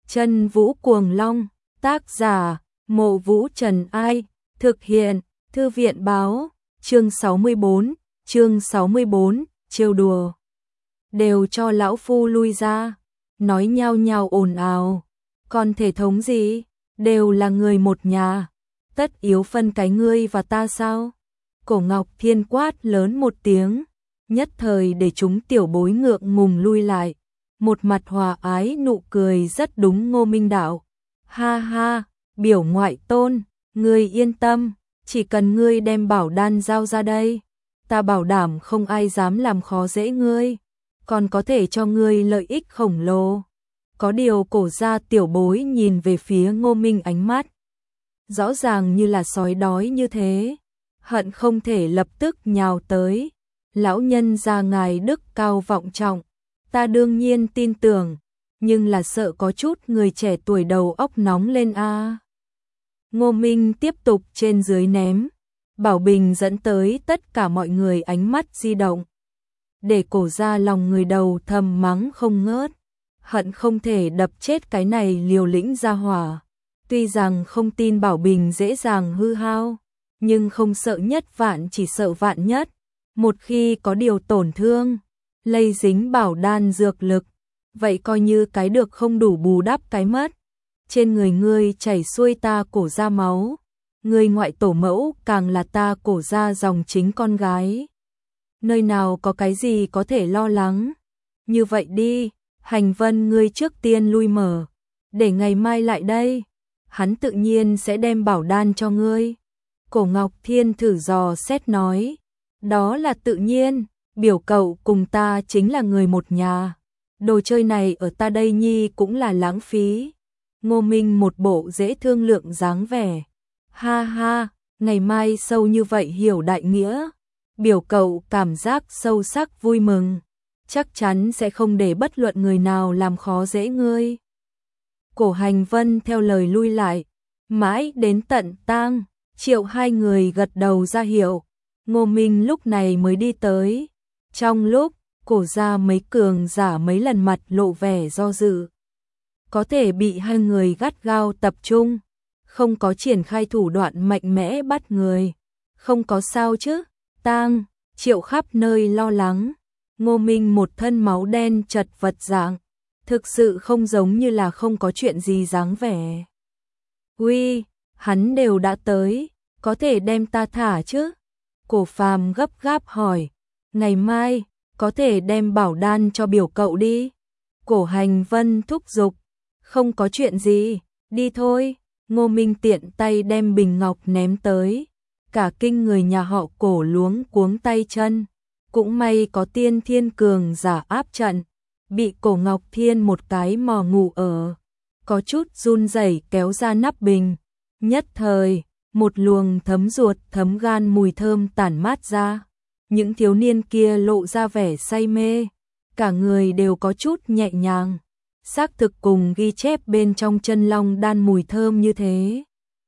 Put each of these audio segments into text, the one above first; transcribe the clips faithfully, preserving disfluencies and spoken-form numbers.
Chân Vũ Cuồng Long, tác giả, Mộ Vũ Trần Ai, thực hiện, Thư viện báo, chương sáu mươi bốn, chương sáu mươi bốn, trêu đùa. Đều cho lão phu lui ra, nói nhao nhao ồn ào, còn thể thống gì, đều là người một nhà, tất yếu phân cái ngươi và ta sao? Cổ Ngọc Thiên quát lớn một tiếng, nhất thời để chúng tiểu bối ngượng ngùng lui lại, một mặt hòa ái nụ cười rất đúng Ngô Minh Đạo. Ha ha, biểu ngoại tôn, ngươi yên tâm, chỉ cần ngươi đem bảo đan giao ra đây, ta bảo đảm không ai dám làm khó dễ ngươi, còn có thể cho ngươi lợi ích khổng lồ. Có điều cổ gia tiểu bối nhìn về phía Ngô Minh ánh mắt rõ ràng như là sói đói như thế, hận không thể lập tức nhào tới. Lão nhân gia ngài đức cao vọng trọng, ta đương nhiên tin tưởng, nhưng là sợ có chút người trẻ tuổi đầu óc nóng lên a. À. Ngô Minh tiếp tục trên dưới ném, bảo bình dẫn tới tất cả mọi người ánh mắt di động, để cổ ra lòng người đầu thầm mắng không ngớt, hận không thể đập chết cái này liều lĩnh ra hỏa. Tuy rằng không tin bảo bình dễ dàng hư hao, nhưng không sợ nhất vạn chỉ sợ vạn nhất, một khi có điều tổn thương, lây dính bảo đan dược lực, vậy coi như cái được không đủ bù đắp cái mất. Trên người ngươi chảy xuôi ta cổ ra máu, ngươi ngoại tổ mẫu càng là ta cổ ra dòng chính con gái. Nơi nào có cái gì có thể lo lắng. Như vậy đi, Hành Vân ngươi trước tiên lui mở, để ngày mai lại đây, hắn tự nhiên sẽ đem bảo đan cho ngươi. Cổ Ngọc Thiên thử dò xét nói, đó là tự nhiên, biểu cậu cùng ta chính là người một nhà, đồ chơi này ở ta đây nhi cũng là lãng phí. Ngô Minh một bộ dễ thương lượng dáng vẻ, ha ha, ngày mai sâu như vậy hiểu đại nghĩa, biểu cậu cảm giác sâu sắc vui mừng, chắc chắn sẽ không để bất luận người nào làm khó dễ ngươi. Cổ Hành Vân theo lời lui lại, mãi đến tận Tang, Triệu hai người gật đầu ra hiệu, Ngô Minh lúc này mới đi tới. Trong lúc cổ ra mấy cường giả mấy lần mặt lộ vẻ do dự, có thể bị hai người gắt gao tập trung, không có triển khai thủ đoạn mạnh mẽ bắt người. Không có sao chứ? Tang, Triệu khắp nơi lo lắng. Ngô Minh một thân máu đen chật vật dạng, thực sự không giống như là không có chuyện gì dáng vẻ. Uy, hắn đều đã tới, có thể đem ta thả chứ? Cổ Phàm gấp gáp hỏi, ngày mai, có thể đem bảo đan cho biểu cậu đi. Cổ Hành Vân thúc giục, không có chuyện gì, đi thôi. Ngô Minh tiện tay đem bình ngọc ném tới, cả kinh người nhà họ Cổ luống cuống tay chân. Cũng may có tiên thiên cường giả áp trận, bị Cổ Ngọc Thiên một cái mò ngủ ở, có chút run rẩy kéo ra nắp bình. Nhất thời, một luồng thấm ruột thấm gan mùi thơm tản mát ra. Những thiếu niên kia lộ ra vẻ say mê, cả người đều có chút nhẹ nhàng, xác thực cùng ghi chép bên trong chân long đan mùi thơm như thế.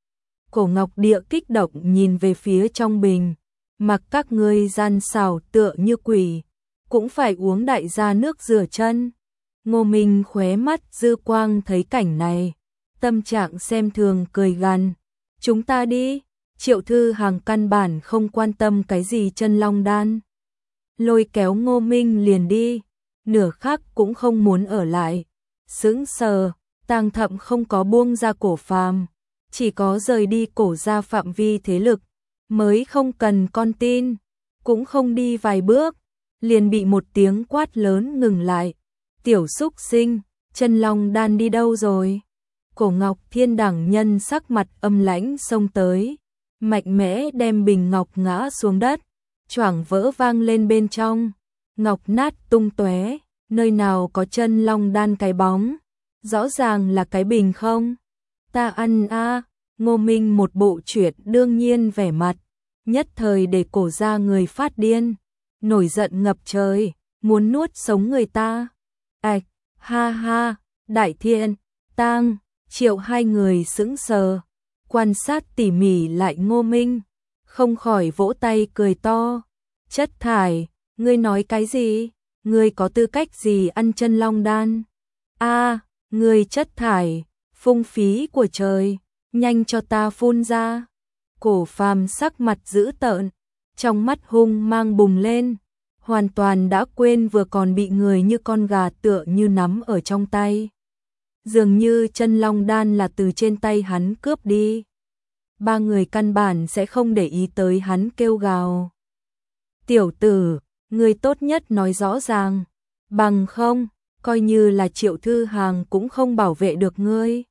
Cổ Ngọc Địa kích động nhìn về phía trong bình, mặc các ngươi gian xảo tựa như quỷ, cũng phải uống đại gia nước rửa chân. Ngô Minh khóe mắt dư quang thấy cảnh này, tâm trạng xem thường cười gằn, chúng ta đi. Triệu Thư Hàng căn bản không quan tâm cái gì chân long đan, lôi kéo Ngô Minh liền đi, nửa khắc cũng không muốn ở lại. Sững sờ, Tang Thậm không có buông ra Cổ Phàm, chỉ có rời đi cổ ra phạm vi thế lực, mới không cần con tin, cũng không đi vài bước, liền bị một tiếng quát lớn ngừng lại. Tiểu xúc sinh, chân long đan đi đâu rồi? Cổ Ngọc Thiên đẳng nhân sắc mặt âm lãnh xông tới, mạnh mẽ đem bình ngọc ngã xuống đất, choảng vỡ vang lên bên trong, ngọc nát tung tóe, nơi nào có chân long đan cái bóng, rõ ràng là cái bình không. Ta ăn a. À. Ngô Minh một bộ chuyện đương nhiên vẻ mặt, nhất thời để cổ ra người phát điên, nổi giận ngập trời, muốn nuốt sống người ta. Ảch, ha ha, Đại Thiên, Tang, Triệu hai người sững sờ, quan sát tỉ mỉ lại Ngô Minh, không khỏi vỗ tay cười to. Chất thải, ngươi nói cái gì? Ngươi có tư cách gì ăn chân long đan? A, Ngươi chất thải, phung phí của trời, nhanh cho ta phun ra. Cổ Phàm sắc mặt dữ tợn, trong mắt hung mang bùng lên, hoàn toàn đã quên vừa còn bị người như con gà tựa như nắm ở trong tay. Dường như chân long đan là từ trên tay hắn cướp đi. Ba người căn bản sẽ không để ý tới hắn kêu gào. Tiểu tử, ngươi tốt nhất nói rõ ràng, bằng không, coi như là Triệu Thư Hàng cũng không bảo vệ được ngươi.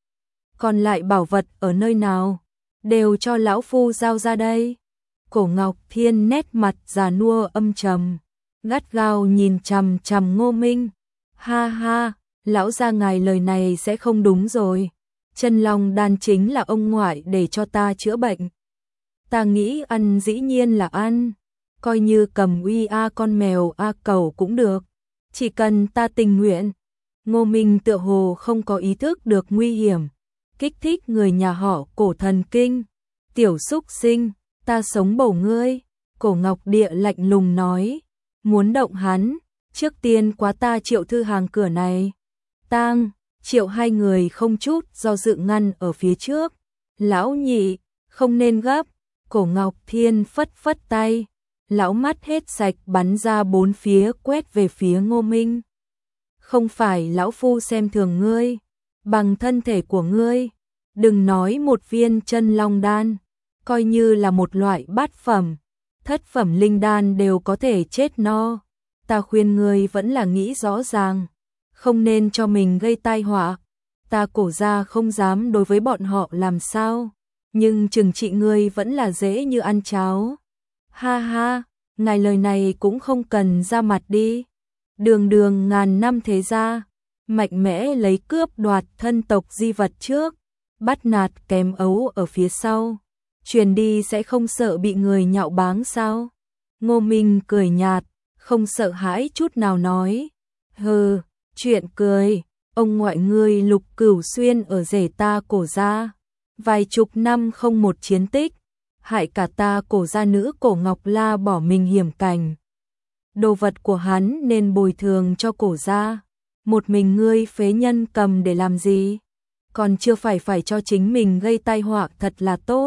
Còn lại bảo vật ở nơi nào, đều cho lão phu giao ra đây. Cổ Ngọc Thiên nét mặt già nua âm trầm, gắt gao nhìn chằm chằm Ngô Minh. Ha ha, lão gia ngài lời này sẽ không đúng rồi. Chân long đan chính là ông ngoại để cho ta chữa bệnh. Ta nghĩ ăn dĩ nhiên là ăn, coi như cầm uy a con mèo a cẩu cũng được, chỉ cần ta tình nguyện. Ngô Minh tựa hồ không có ý thức được nguy hiểm, kích thích người nhà họ Cổ thần kinh. Tiểu xúc sinh, ta sống bầu ngươi. Cổ Ngọc Địa lạnh lùng nói, muốn động hắn, trước tiên quá ta Triệu Thư Hàng cửa này. Tang, Triệu hai người không chút do dự ngăn ở phía trước. Lão nhị, không nên gấp. Cổ Ngọc Thiên phất phất tay, lão mắt hết sạch bắn ra bốn phía quét về phía Ngô Minh. Không phải lão phu xem thường ngươi, bằng thân thể của ngươi, đừng nói một viên chân long đan, coi như là một loại bát phẩm, thất phẩm linh đan đều có thể chết no. Ta khuyên ngươi vẫn là nghĩ rõ ràng, không nên cho mình gây tai họa. Ta Cổ gia không dám đối với bọn họ làm sao, nhưng trừng trị ngươi vẫn là dễ như ăn cháo. Ha ha, ngài lời này cũng không cần ra mặt đi. Đường đường ngàn năm thế gia, mạnh mẽ lấy cướp đoạt thân tộc di vật trước, bắt nạt kém ấu ở phía sau, truyền đi sẽ không sợ bị người nhạo báng sao? Ngô Minh cười nhạt, không sợ hãi chút nào nói, hừ, chuyện cười, ông ngoại ngươi Lục Cửu Xuyên ở rể ta Cổ gia, vài chục năm không một chiến tích, hại cả ta Cổ gia nữ Cổ Ngọc La bỏ mình hiểm cảnh. Đồ vật của hắn nên bồi thường cho Cổ gia, một mình ngươi phế nhân cầm để làm gì? Còn chưa phải phải cho chính mình gây tai họa thật là tốt.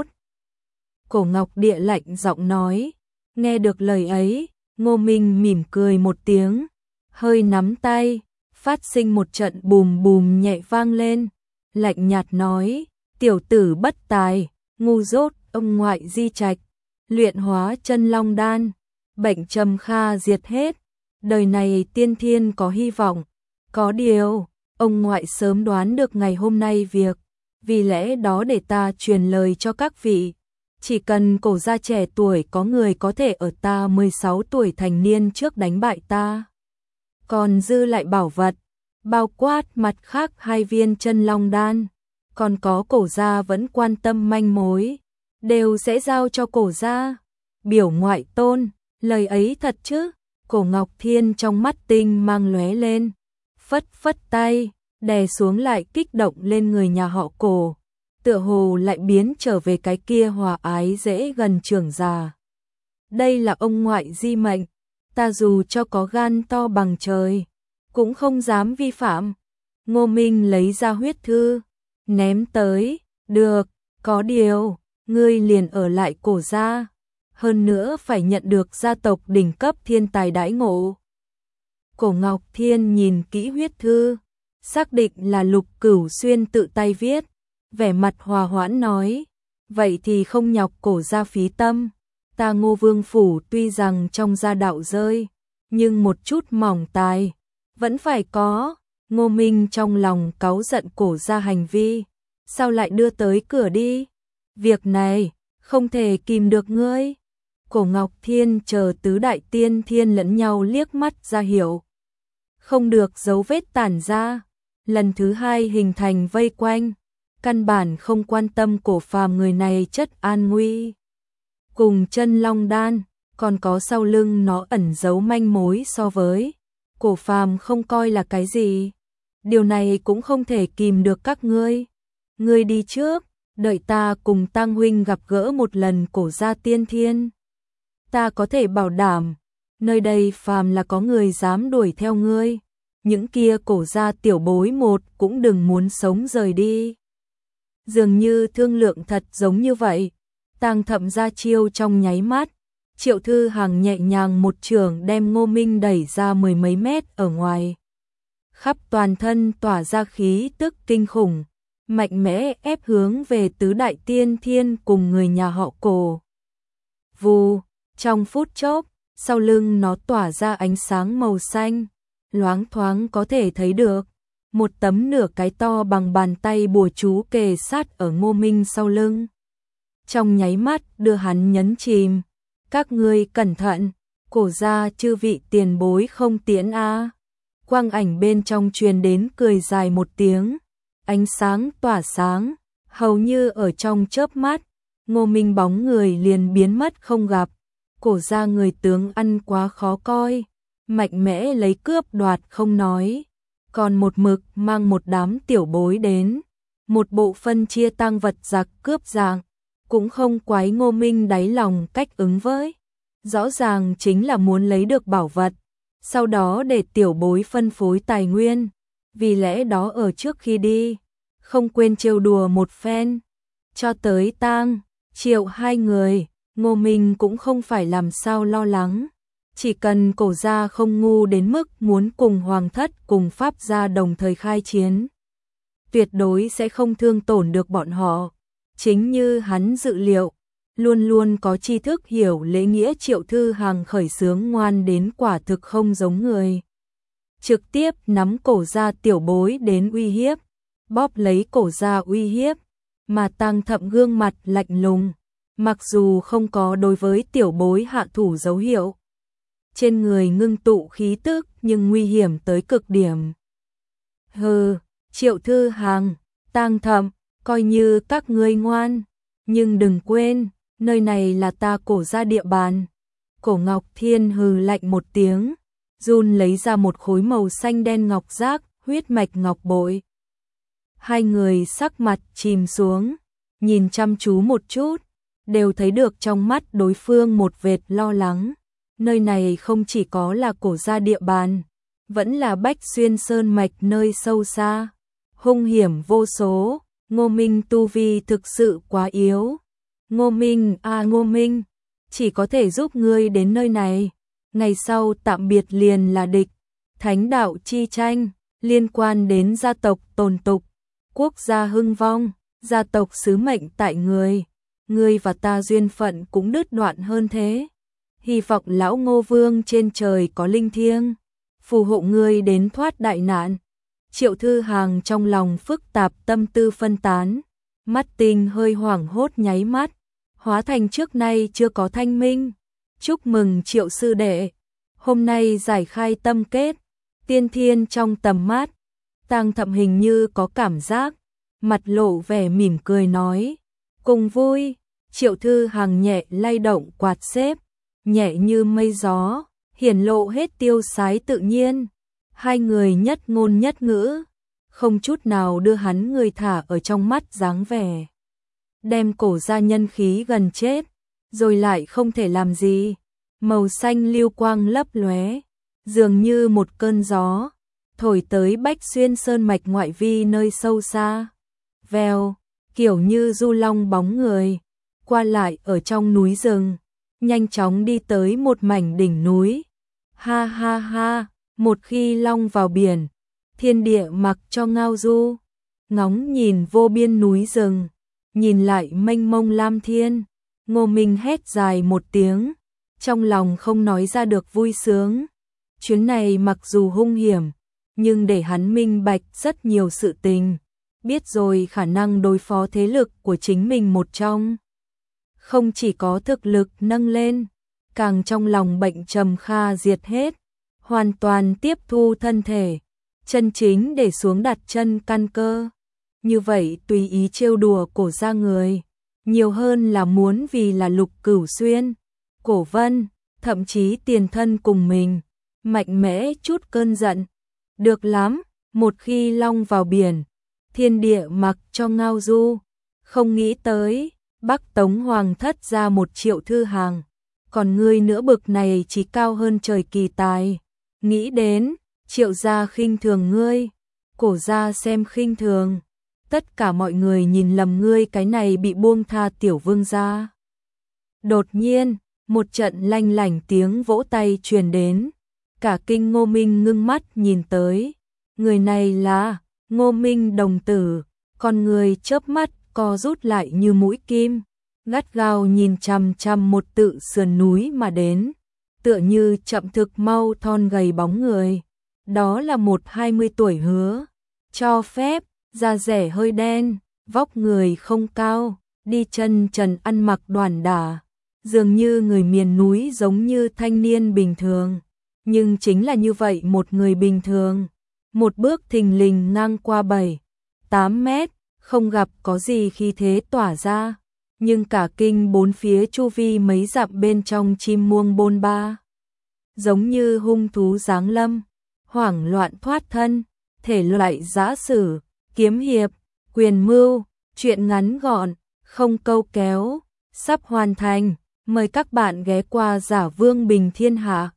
Cổ Ngọc Địa lạnh giọng nói, nghe được lời ấy, Ngô Minh mỉm cười một tiếng, hơi nắm tay, phát sinh một trận bùm bùm nhẹ vang lên, lạnh nhạt nói, tiểu tử bất tài, ngu dốt, ông ngoại di trạch, luyện hóa chân long đan, bệnh trầm kha diệt hết, đời này tiên thiên có hy vọng. Có điều, ông ngoại sớm đoán được ngày hôm nay việc, vì lẽ đó để ta truyền lời cho các vị, chỉ cần Cổ gia trẻ tuổi có người có thể ở ta mười sáu tuổi thành niên trước đánh bại ta. Còn dư lại bảo vật, bao quát mặt khác hai viên chân long đan, còn có Cổ gia vẫn quan tâm manh mối, đều sẽ giao cho Cổ gia. Biểu ngoại tôn, lời ấy thật chứ? Cổ Ngọc Thiên trong mắt tinh mang lóe lên, phất phất tay, đè xuống lại kích động lên người nhà họ Cổ, tựa hồ lại biến trở về cái kia hòa ái dễ gần trưởng già. Đây là ông ngoại di mệnh, ta dù cho có gan to bằng trời, cũng không dám vi phạm. Ngô Minh lấy ra huyết thư, ném tới, được, có điều, ngươi liền ở lại Cổ gia, hơn nữa phải nhận được gia tộc đỉnh cấp thiên tài đãi ngộ. Cổ Ngọc Thiên nhìn kỹ huyết thư, xác định là Lục Cửu Xuyên tự tay viết, vẻ mặt hòa hoãn nói, vậy thì không nhọc Cổ gia phí tâm, ta Ngô Vương phủ tuy rằng trong gia đạo rơi, nhưng một chút mỏng tài vẫn phải có. Ngô Minh trong lòng cáu giận Cổ gia hành vi, sao lại đưa tới cửa đi? Việc này không thể kìm được ngươi. Cổ Ngọc Thiên chờ tứ đại tiên thiên lẫn nhau liếc mắt ra hiểu, không được dấu vết tản ra, lần thứ hai hình thành vây quanh, căn bản không quan tâm Cổ Phàm người này chất an nguy. Cùng chân long đan, còn có sau lưng nó ẩn giấu manh mối so với Cổ Phàm không coi là cái gì. Điều này cũng không thể kìm được các ngươi. Ngươi đi trước, đợi ta cùng Tăng huynh gặp gỡ một lần Cổ gia tiên thiên. Ta có thể bảo đảm, nơi đây phàm là có người dám đuổi theo ngươi, những kia cổ gia tiểu bối một cũng đừng muốn sống rời đi. Dường như thương lượng thật giống như vậy, Tang Thậm ra chiêu trong nháy mắt, Triệu Thư Hằng nhẹ nhàng một chưởng đem Ngô Minh đẩy ra mười mấy mét ở ngoài. Khắp toàn thân tỏa ra khí tức kinh khủng, mạnh mẽ ép hướng về tứ đại tiên thiên cùng người nhà họ Cổ. Vù, trong phút chốc, sau lưng nó tỏa ra ánh sáng màu xanh, loáng thoáng có thể thấy được một tấm nửa cái to bằng bàn tay bùa chú kề sát ở Ngô Minh sau lưng. Trong nháy mắt đưa hắn nhấn chìm. Các ngươi cẩn thận, Cổ gia chư vị tiền bối không tiễn a. Quang ảnh bên trong truyền đến cười dài một tiếng, ánh sáng tỏa sáng, hầu như ở trong chớp mắt, Ngô Minh bóng người liền biến mất không gặp. Cổ gia người tướng ăn quá khó coi, mạnh mẽ lấy cướp đoạt không nói, còn một mực mang một đám tiểu bối đến, một bộ phân chia tang vật giặc cướp dạng, cũng không quái Ngô Minh đáy lòng cách ứng với. Rõ ràng chính là muốn lấy được bảo vật, sau đó để tiểu bối phân phối tài nguyên, vì lẽ đó ở trước khi đi, không quên trêu đùa một phen. Cho tới Tang, Triệu hai người, Ngô Minh cũng không phải làm sao lo lắng, chỉ cần Cổ gia không ngu đến mức muốn cùng Hoàng thất cùng Pháp gia đồng thời khai chiến, tuyệt đối sẽ không thương tổn được bọn họ. Chính như hắn dự liệu, luôn luôn có tri thức hiểu lễ nghĩa Triệu Thư Hằng khởi xướng ngoan đến quả thực không giống người. Trực tiếp nắm Cổ gia tiểu bối đến uy hiếp, bóp lấy Cổ gia uy hiếp, mà Tang Thậm gương mặt lạnh lùng, mặc dù không có đối với tiểu bối hạ thủ dấu hiệu. Trên người ngưng tụ khí tức nhưng nguy hiểm tới cực điểm. Hừ, Triệu Thư Hằng, Tang Thậm, coi như các ngươi ngoan, nhưng đừng quên, nơi này là ta Cổ gia địa bàn. Cổ Ngọc Thiên hừ lạnh một tiếng, run lấy ra một khối màu xanh đen ngọc giác, huyết mạch ngọc bội. Hai người sắc mặt chìm xuống, nhìn chăm chú một chút, đều thấy được trong mắt đối phương một vệt lo lắng. Nơi này không chỉ có là Cổ gia địa bàn, vẫn là Bách Xuyên Sơn mạch nơi sâu xa, hung hiểm vô số. Ngô Minh tu vi thực sự quá yếu. Ngô Minh à Ngô Minh, chỉ có thể giúp ngươi đến nơi này, ngày sau tạm biệt liền là địch. Thánh đạo chi tranh, liên quan đến gia tộc tồn tục, quốc gia hưng vong, gia tộc sứ mệnh tại người, ngươi và ta duyên phận cũng đứt đoạn hơn thế. Hy vọng lão Ngô Vương trên trời có linh thiêng, phù hộ ngươi đến thoát đại nạn. Triệu Thư Hằng trong lòng phức tạp tâm tư phân tán, mắt tinh hơi hoảng hốt nháy mắt, hóa thành trước nay chưa có thanh minh. Chúc mừng Triệu sư đệ, hôm nay giải khai tâm kết, tiên thiên trong tầm mắt. Tang Thậm hình như có cảm giác, mặt lộ vẻ mỉm cười nói, cùng vui. Triệu Thư Hằng nhẹ lay động quạt xếp, nhẹ như mây gió, hiển lộ hết tiêu sái tự nhiên. Hai người nhất ngôn nhất ngữ, không chút nào đưa hắn người thả ở trong mắt dáng vẻ. Đem Cổ gia nhân khí gần chết, rồi lại không thể làm gì. Màu xanh lưu quang lấp lóe, dường như một cơn gió, thổi tới Bách Xuyên Sơn mạch ngoại vi nơi sâu xa. Vèo, kiểu như du long bóng người, qua lại ở trong núi rừng, nhanh chóng đi tới một mảnh đỉnh núi. Ha ha ha, một khi long vào biển, thiên địa mặc cho ngao du, ngóng nhìn vô biên núi rừng, nhìn lại mênh mông lam thiên. Ngô Minh hét dài một tiếng, trong lòng không nói ra được vui sướng. Chuyến này mặc dù hung hiểm, nhưng để hắn minh bạch rất nhiều sự tình, biết rồi khả năng đối phó thế lực của chính mình một trong. Không chỉ có thực lực nâng lên, càng trong lòng bệnh trầm kha diệt hết, hoàn toàn tiếp thu thân thể, chân chính để xuống đặt chân căn cơ. Như vậy tùy ý trêu đùa Cổ gia người, nhiều hơn là muốn vì là Lục Cửu Xuyên, Cổ Vân, thậm chí tiền thân cùng mình, mạnh mẽ chút cơn giận. Được lắm, một khi long vào biển, thiên địa mặc cho ngao du. Không nghĩ tới, Bắc Tống Hoàng thất ra một Triệu Thư Hằng, còn ngươi nữa bực này chỉ cao hơn trời kỳ tài. Nghĩ đến, Triệu gia khinh thường ngươi, Cổ gia xem khinh thường, tất cả mọi người nhìn lầm ngươi cái này bị buông tha tiểu vương gia. Đột nhiên, một trận lanh lảnh tiếng vỗ tay truyền đến, cả kinh Ngô Minh ngưng mắt nhìn tới, người này là Ngô Minh đồng tử, con người chớp mắt co rút lại như mũi kim, gắt gao nhìn chằm chằm một tự sườn núi mà đến, tựa như chậm thực mau thon gầy bóng người. Đó là một hai mươi tuổi hứa, cho phép, da rẻ hơi đen, vóc người không cao, đi chân trần ăn mặc đoản đả, dường như người miền núi giống như thanh niên bình thường. Nhưng chính là như vậy một người bình thường, một bước thình lình ngang qua bảy, tám mét, không gặp có gì khí thế tỏa ra, nhưng cả kinh bốn phía chu vi mấy dặm bên trong chim muông bôn ba. Giống như hung thú giáng lâm, hoảng loạn thoát thân, thể loại giã sử, kiếm hiệp, quyền mưu, chuyện ngắn gọn, không câu kéo, sắp hoàn thành, mời các bạn ghé qua Giả Vương Bình Thiên Hạ.